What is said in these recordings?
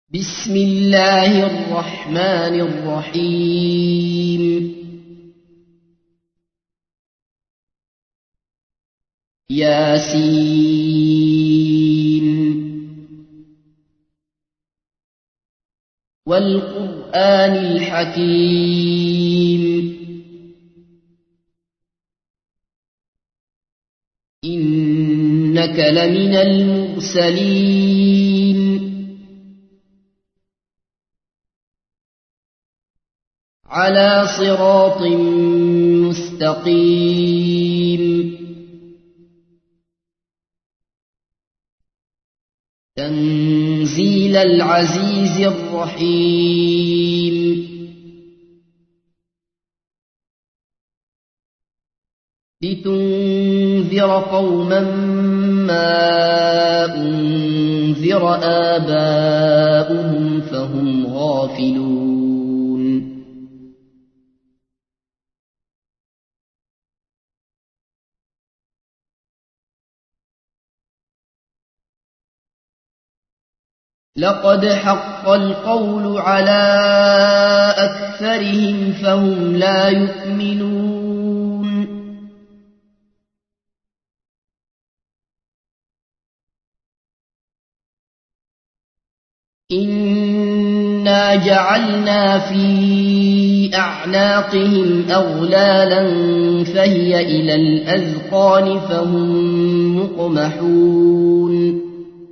بسم الله الرحمن الرحيم ياسين والقرآن الحكيم إنك لمن المرسلين على صراط مستقيم تنزيل العزيز الرحيم لتنذر قوما ما أنذر آباؤهم فهم غافلون لقد حق القول على أكثرهم فهم لا يؤمنون إنا جعلنا في أعناقهم أغلالا فهي إلى الأذقان فهم مقمحون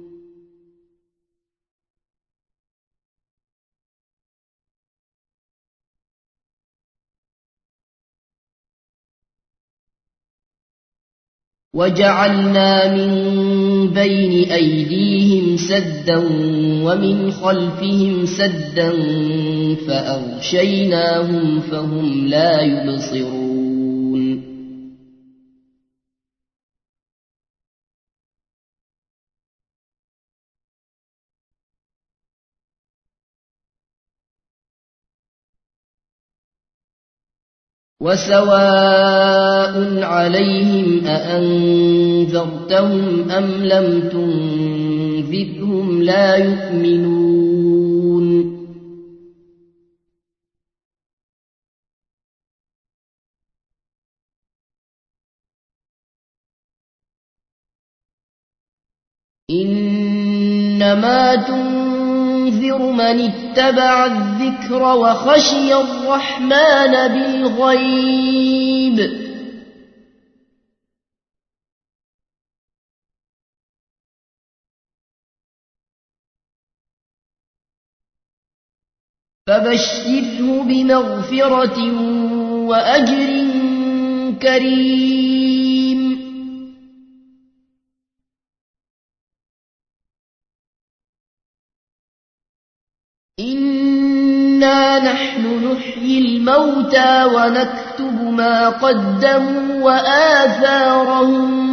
وجعلنا من بين أيديهم سدا ومن خلفهم سدا فأغشيناهم فهم لا يبصرون وسواء عليهم أأنذرتهم أم لم تنذرهم لا يؤمنون إنما تنذر من اتبع الذكر وخشي الرحمن بالغيب فبشره بمغفرة وأجر كريم إنا نحن نحيي الموتى ونكتب ما قدموا وآثارهم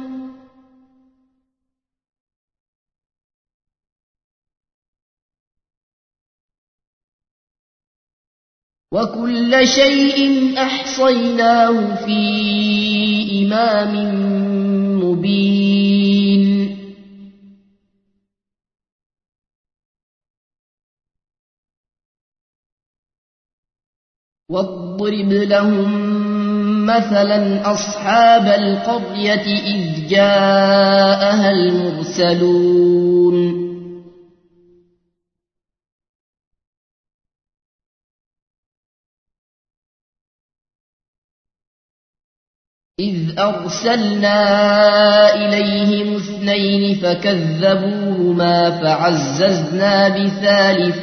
وكل شيء أحصيناه في إمام مبين واضرب لهم مثلا أصحاب القرية إذ جاءها المرسلون إذ أرسلنا إليهم اثنين فكذبوهما فعززنا بثالث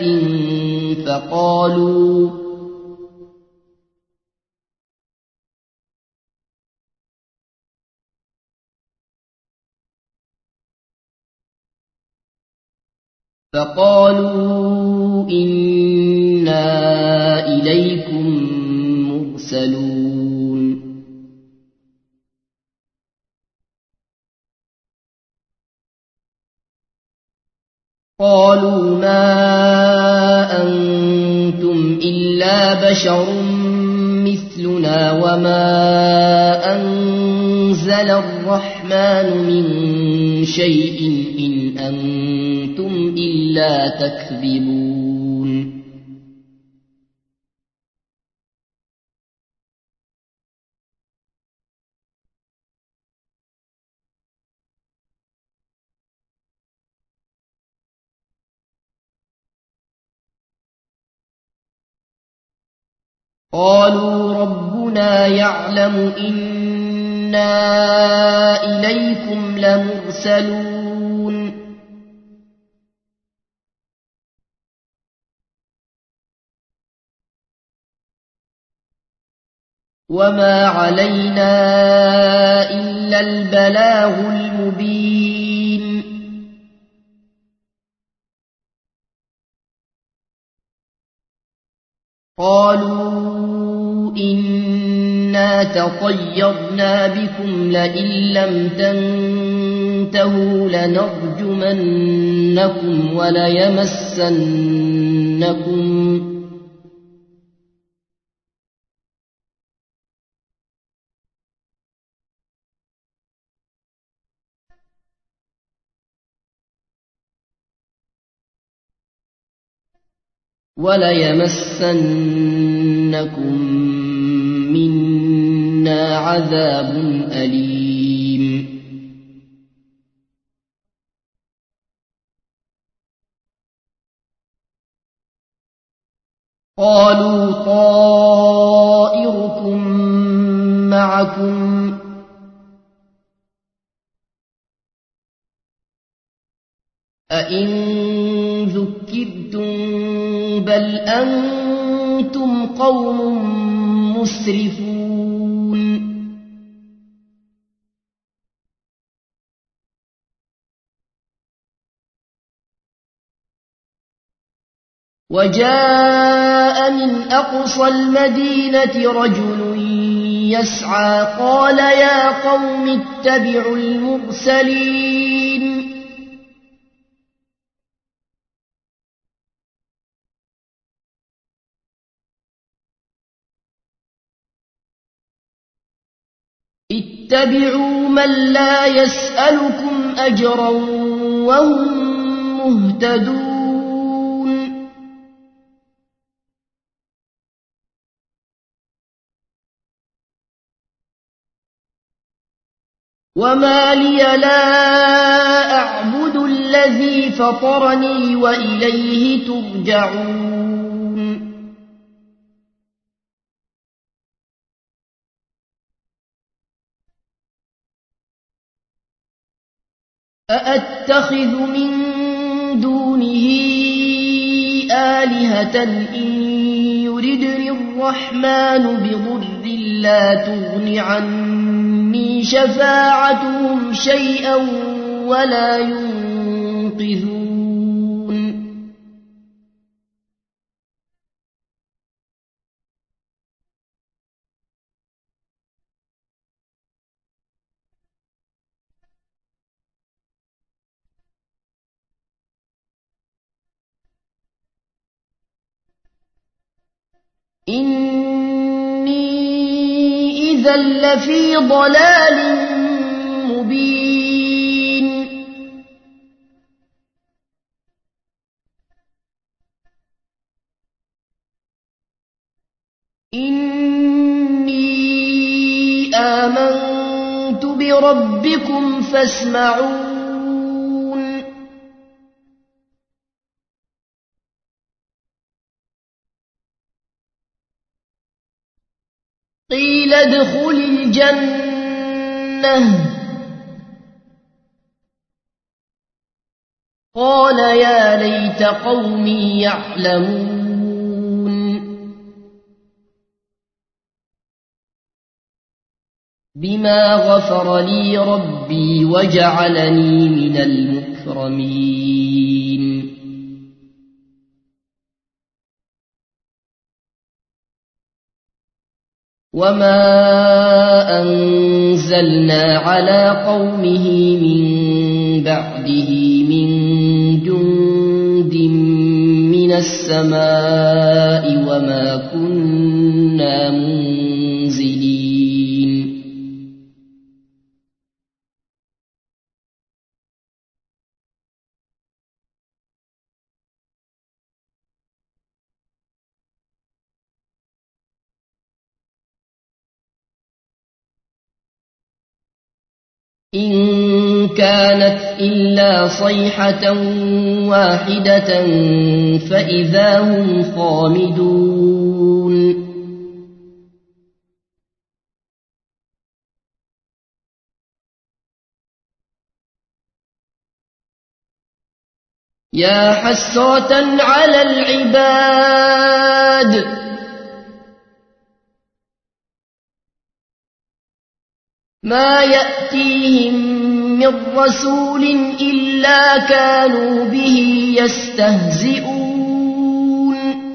فقالوا إنا إليكم مرسلون قالوا ما أنتم إلا بشر مثلنا وما أنزل الرحمن من شيء إن أنتم إلا لا تكذبون قالوا ربنا يعلم إنا إليكم لمرسلون وما علينا إلا البلاغ المبين قالوا إنا تطيرنا بكم لئن لم تنتهوا لنرجمنكم وليمسنكم منا عذاب أليم قالوا طائركم معكم أئن ذكرتم بل أنتم قوم مسرفون وجاء من أقصى المدينة رجل يسعى قال يا قوم اتبعوا المرسلين اتبعوا من لا يسألكم أجرا وهم مهتدون وما لي لا أعبد الذي فطرني وإليه ترجعون أأتخذ من دونه آلهة إن يردني الرحمن بضر لا تغن عني شفاعتهم شيئا ولا ينقذون إني إذا لفي ضلال مبين إني آمنت بربكم فاسمعون قيل ادخل الجنة قال يا ليت قومي يعلمون بما غفر لي ربي وجعلني من المكرمين وما أنزلنا على قومه من بعده من جند من السماء وما كنا منزلين كانت إلا صيحة واحدة فإذا هم خامدون يا حسرة على العباد ما يأتيهم من رسول إلا كانوا به يستهزئون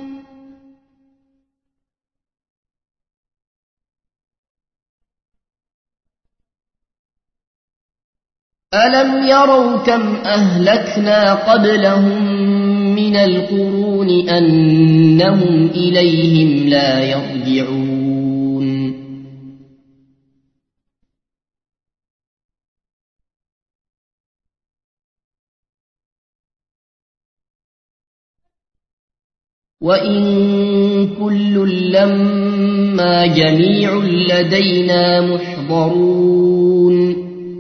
ألم يروا كم أهلكنا قبلهم من القرون أنهم إليهم لا يرجعون وإن كل لما جميع لدينا محضرون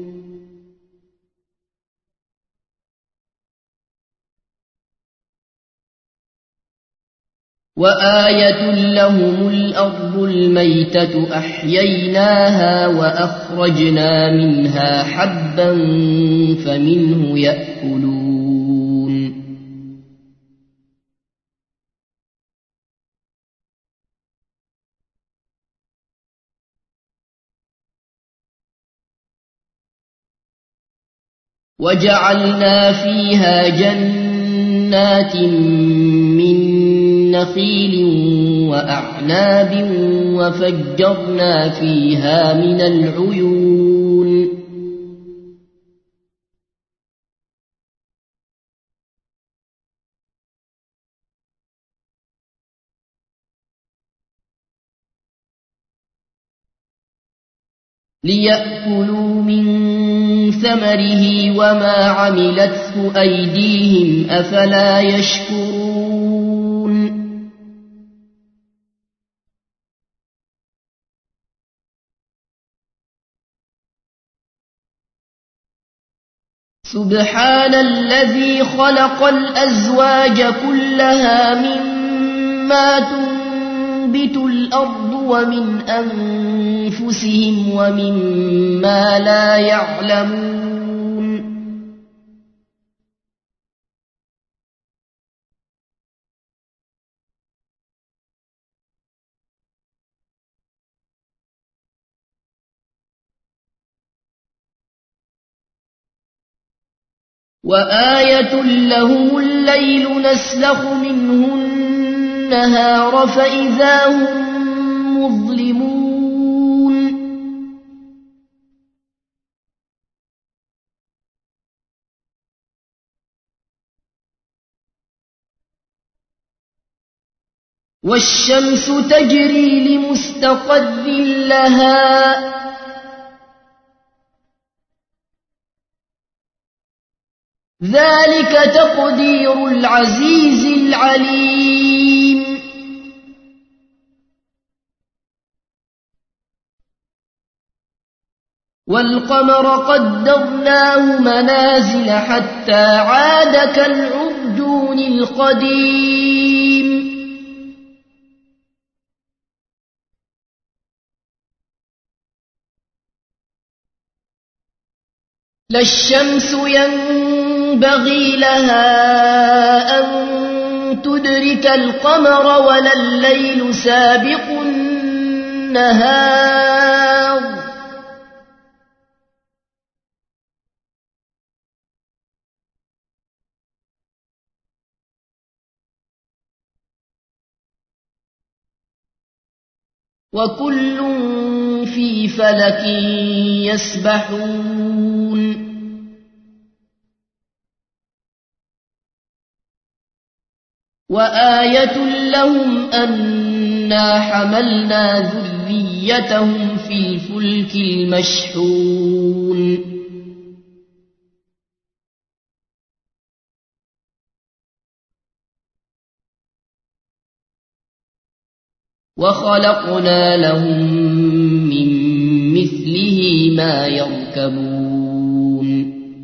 وآية لهم الأرض الميتة أحييناها وأخرجنا منها حبا فمنه يأكلون وجعلنا فيها جنات من نخيل وأعناب وفجرنا فيها من العيون ليأكلوا من ثمره وما عملته أيديهم أفلا يشكرون سبحان الذي خلق الأزواج كلها مما تنبت الأرض ومن أنفسهم ومما لا يعلمون وآية لهم الليل نسلخ منه النهار فإذا هم مظلمون والشمس تجري لمستقر لها ذلك تقدير العزيز العليم والقمر قدرناه منازل حتى عاد كالعرجون القديم لا الشمس ينبغي لها أن تدرك القمر ولا الليل سابق النهار وكل في فلك يسبحون وآية لهم أنا حملنا ذريتهم في الفلك المشحون وخلقنا لهم من مثله ما يركبون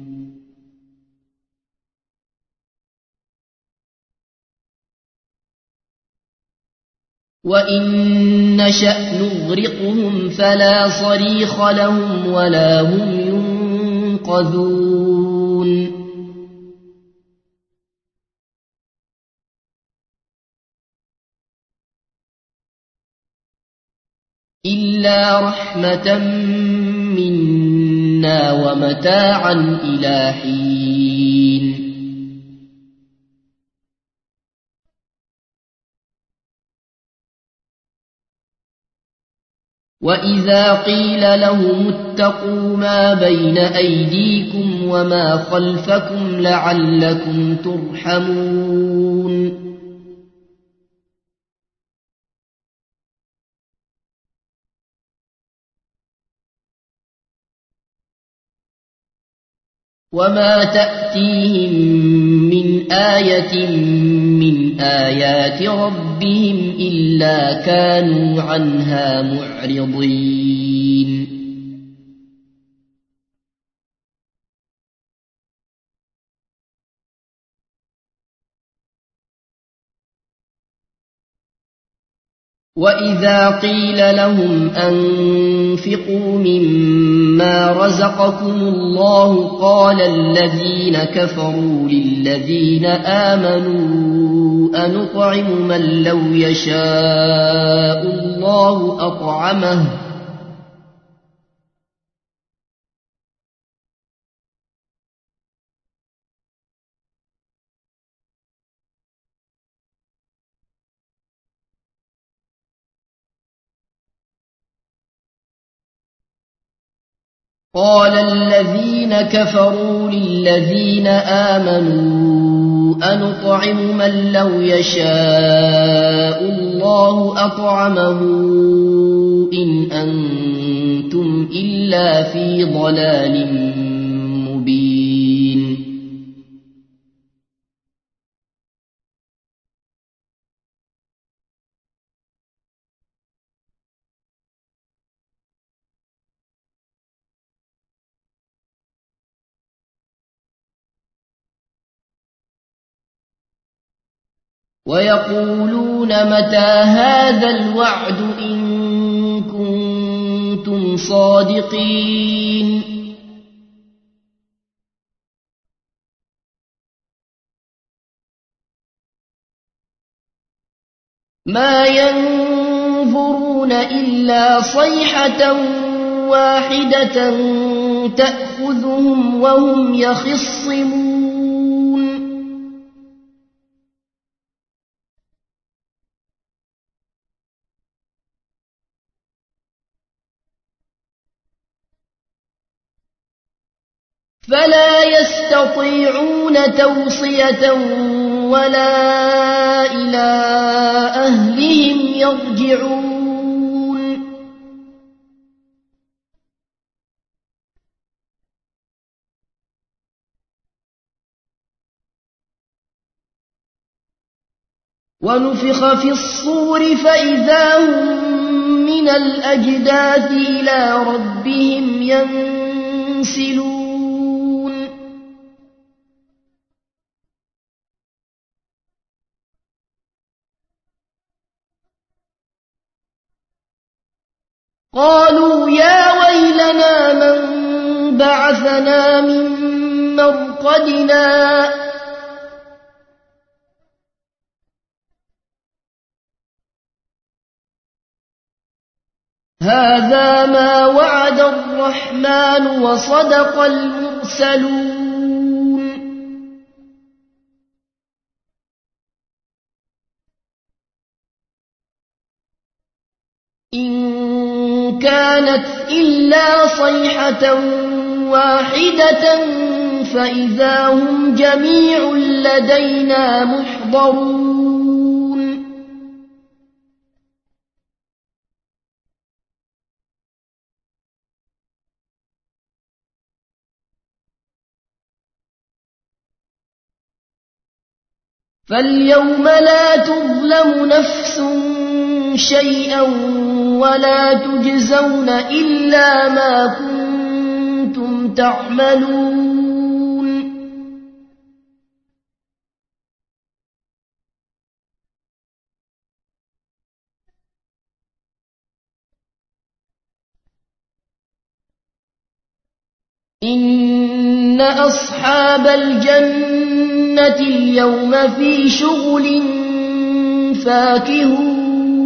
وإن نشأ نغرقهم فلا صريخ لهم ولا هم ينقذون إلا رحمة منا ومتاعا إلى حين وإذا قيل لهم اتقوا ما بين أيديكم وما خلفكم لعلكم ترحمون وما تأتيهم من آية من آيات ربهم إلا كانوا عنها معرضين وإذا قيل لهم أنفقوا مما رزقكم الله قال الذين كفروا للذين آمنوا أنطعم من لو يشاء الله أطعمه قال الذين كفروا للذين آمنوا أنطعم من لو يشاء الله أطعمه إن أنتم إلا في ضلال مبين ويقولون متى هذا الوعد إن كنتم صادقين ما ينظرون إلا صيحة واحدة تأخذهم وهم يخصمون فلا يستطيعون توصية ولا إلى أهلهم يرجعون ونفخ في الصور فإذا هم من الأجداث إلى ربهم ينسلون قالوا يا ويلنا من بعثنا من مرقدنا هذا ما وعد الرحمن وصدق المرسلون إن كانت إلا صيحة واحدة فإذا هم جميع لدينا محضرون فاليوم لا تظلم نفس شيئا ولا تجزون إلا ما كنتم تعملون إن أصحاب الجنة اليوم في شغل فاكهون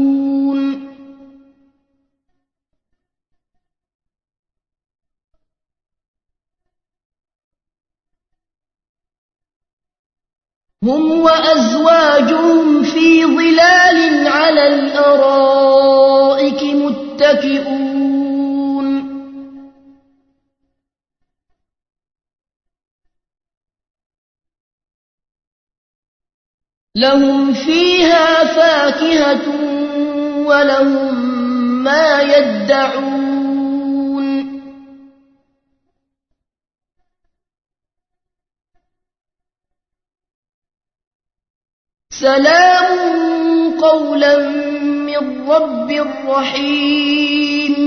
هم وأزواجهم في ظلال على الأرائك متكئون لهم فيها فاكهة ولهم ما يدعون سلام قولا من رب رحيم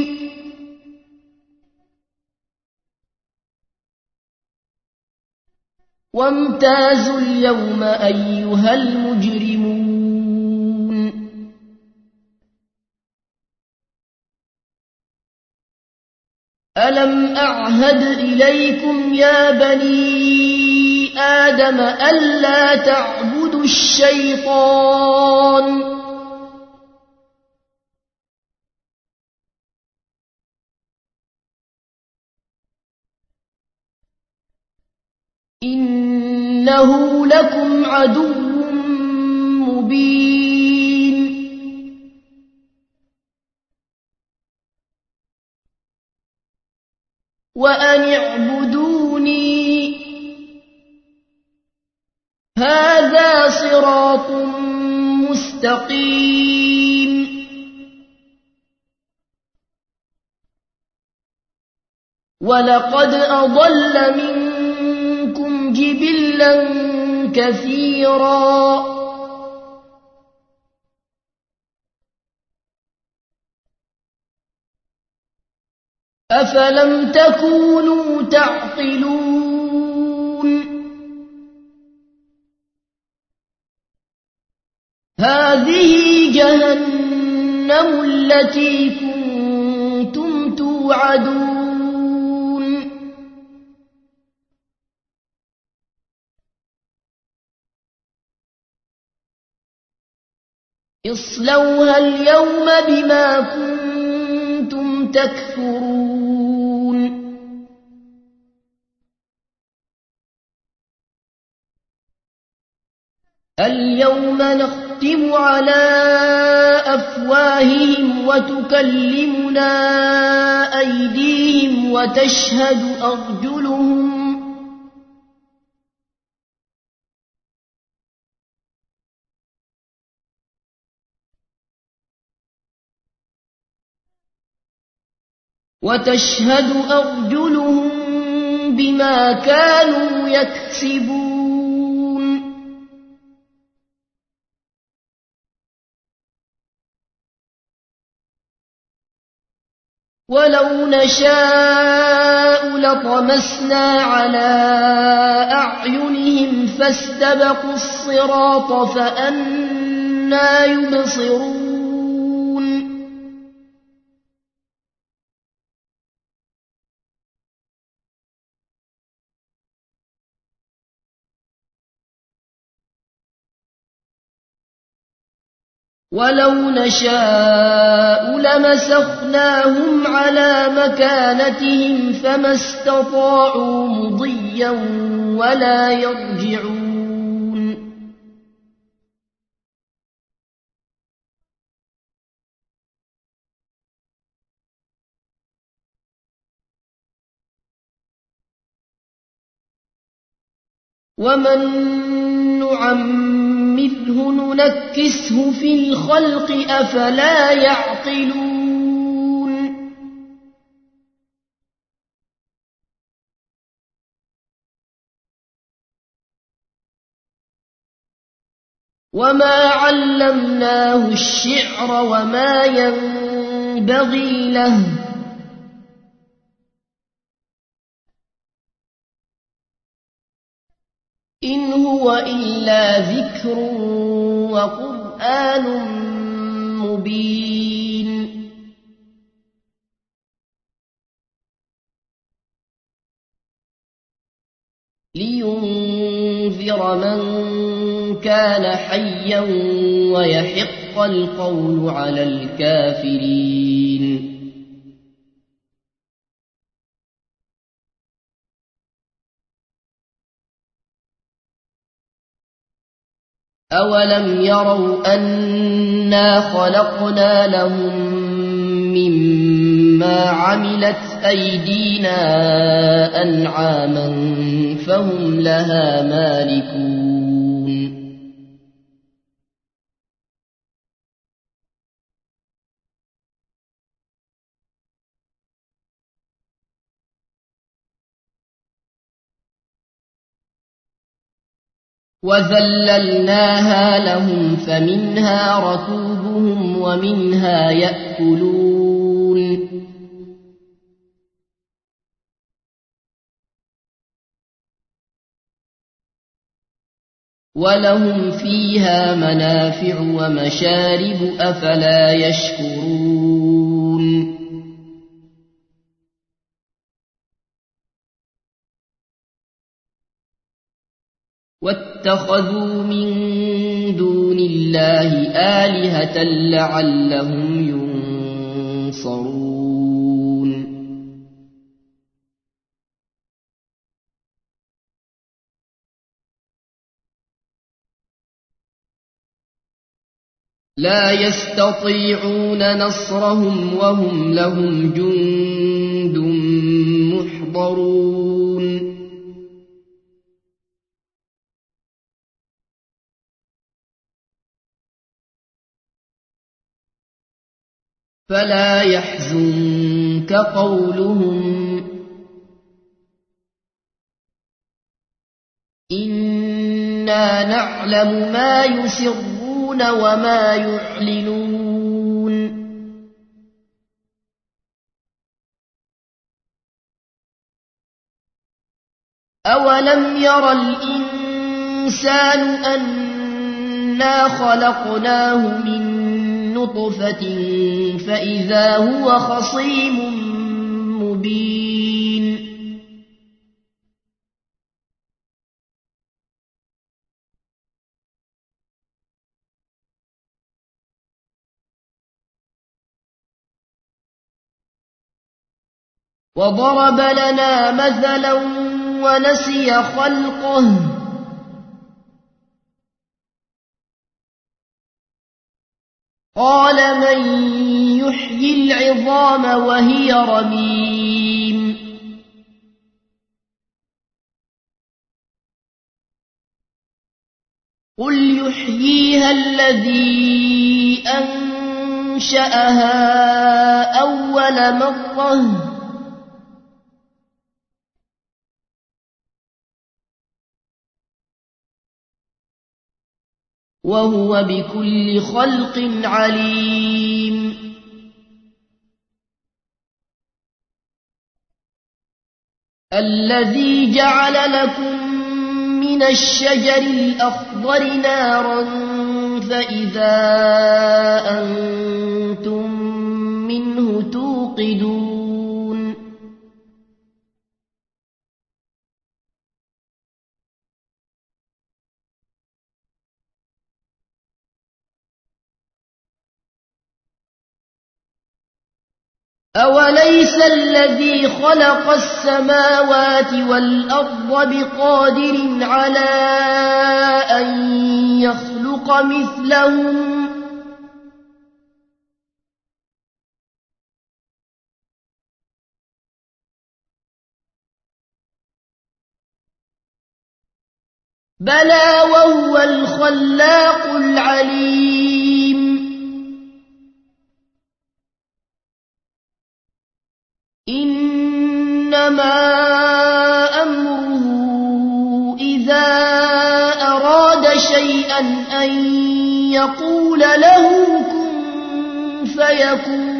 وامتازوا اليوم أيها المجرمون ألم أعهد إليكم يا بني آدم ألا تعبدوا الشيطان إنه لكم عدو مبين وأن اعبدوني هذا صراط مستقيم ولقد أضل منكم جبلا كثيرا أفلم تكونوا تعقلون هذه جهنم التي كنتم توعدون اصلوها اليوم بما كنتم تكفرون اليوم نختم على أفواههم وتكلمنا أيديهم وتشهد أرجلهم بما كانوا يكسبون ولو نشاء لطمسنا على أعينهم فاستبقوا الصراط فأنى يبصرون ولو نشاء لمسخناهم على مكانتهم فما استطاعوا مضيا ولا يرجعون ومن نعمره ننكسه في الخلق أفلا يعقلون وما علمناه الشعر وما ينبغي له إن هو إلا ذكر وقرآن مبين. لينذر من كان حيا ويحق القول على الكافرين. أولم يروا أنا خلقنا لهم مما عملت أيدينا أنعاما فهم لها مالكون. وذللناها لهم فمنها ركوبهم ومنها يأكلون. ولهم فيها منافع ومشارب أفلا يشكرون. واتخذوا من دون الله آلهة لعلهم ينصرون. لا يستطيعون نصرهم وهم لهم جند محضرون. فلا يحزنك قولهم إنا نعلم ما يسرون وما يعلنون. أولم ير الإنسان أنا خلقناه من نطفة فإذا هو خصيم مبين. وضرب لنا مثلا ونسي خلقه قال من يحيي العظام وهي رميم. قل يحييها الذي أنشأها أول مرة وهو بكل خلق عليم. الذي جعل لكم من الشجر الأخضر نارا فإذا أنتم منه توقدون. أوليس الذي خلق السماوات والأرض بقادر على أن يخلق مثلهم بلى وهو الخلاق العليم. إنما أمره إذا أراد شيئا أن يقول له كن فيكون.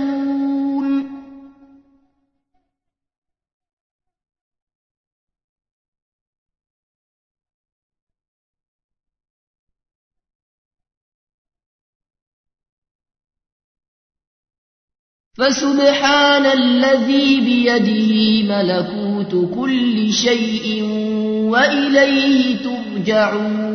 فسبحان الذي بيده ملكوت كل شيء وإليه ترجعون.